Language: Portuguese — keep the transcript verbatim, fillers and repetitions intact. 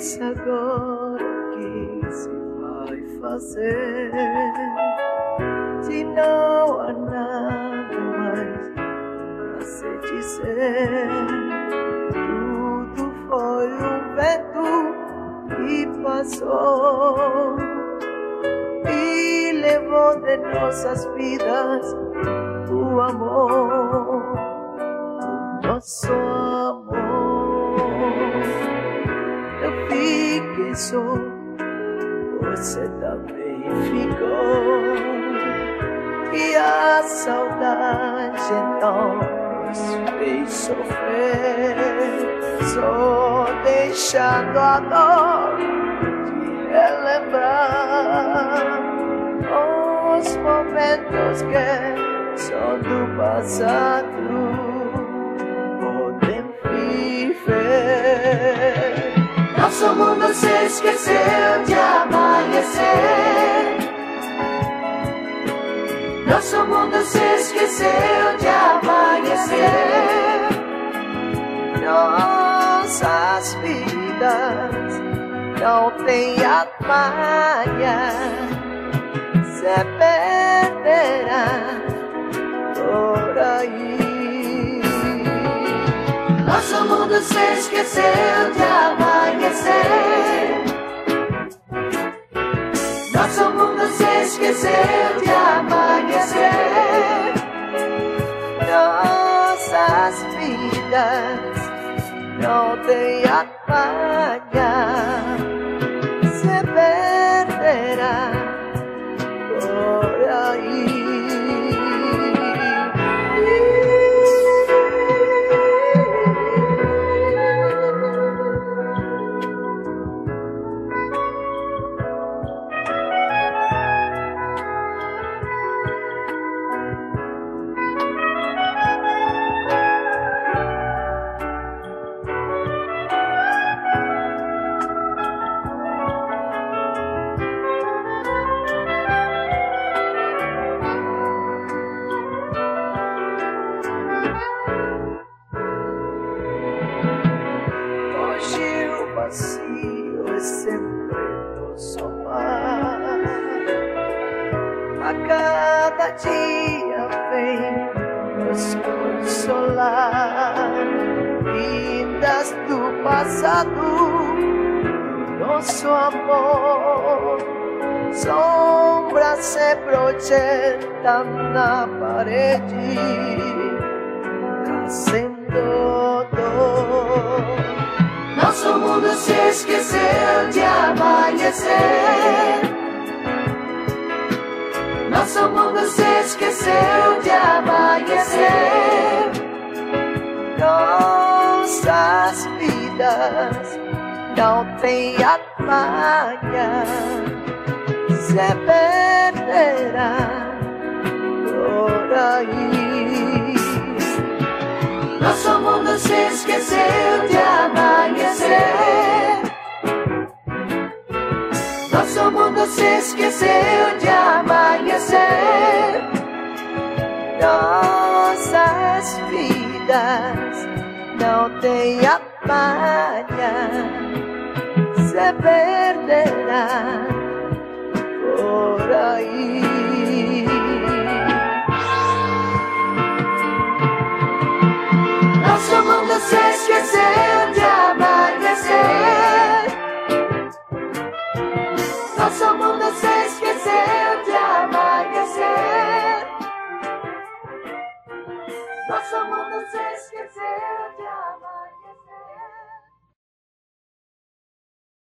diz agora o que se vai fazer, se não há nada mais pra se dizer. Tudo foi um vento que passou e levou de nossas vidas o amor, o nosso amor. Eu fiquei só, você também ficou, e a saudade então nos fez sofrer, só deixando a dor de relembrar os momentos que são do passado podem viver. Nosso mundo se esqueceu de amanhecer. Nosso mundo se esqueceu de amanhecer. Nossas vidas não têm atalha, se perderá por aí. Nosso mundo se esqueceu de amanhecer. Nosso mundo se esqueceu de amanhecer. Nossas vidas não têm atalha, se perderá por aí. Hoje o vazio é sempre nosso mar. A cada dia vem nos consolar, vindas do passado, nosso amor. Sombras se projetam na parede, trazendo dor. Nosso mundo se esqueceu de amanhecer. Nosso mundo se esqueceu de amanhecer. Nossas vidas não têm atalha, se perderá por aí. Nosso mundo se esqueceu de amanhecer. Nosso mundo se esqueceu de amanhecer. Nossas vidas não têm atalha, se perderá por aí. Nosso mundo se esqueceu de amanhecer. Nosso mundo se esqueceu de amanhecer. Nosso mundo se esqueceu.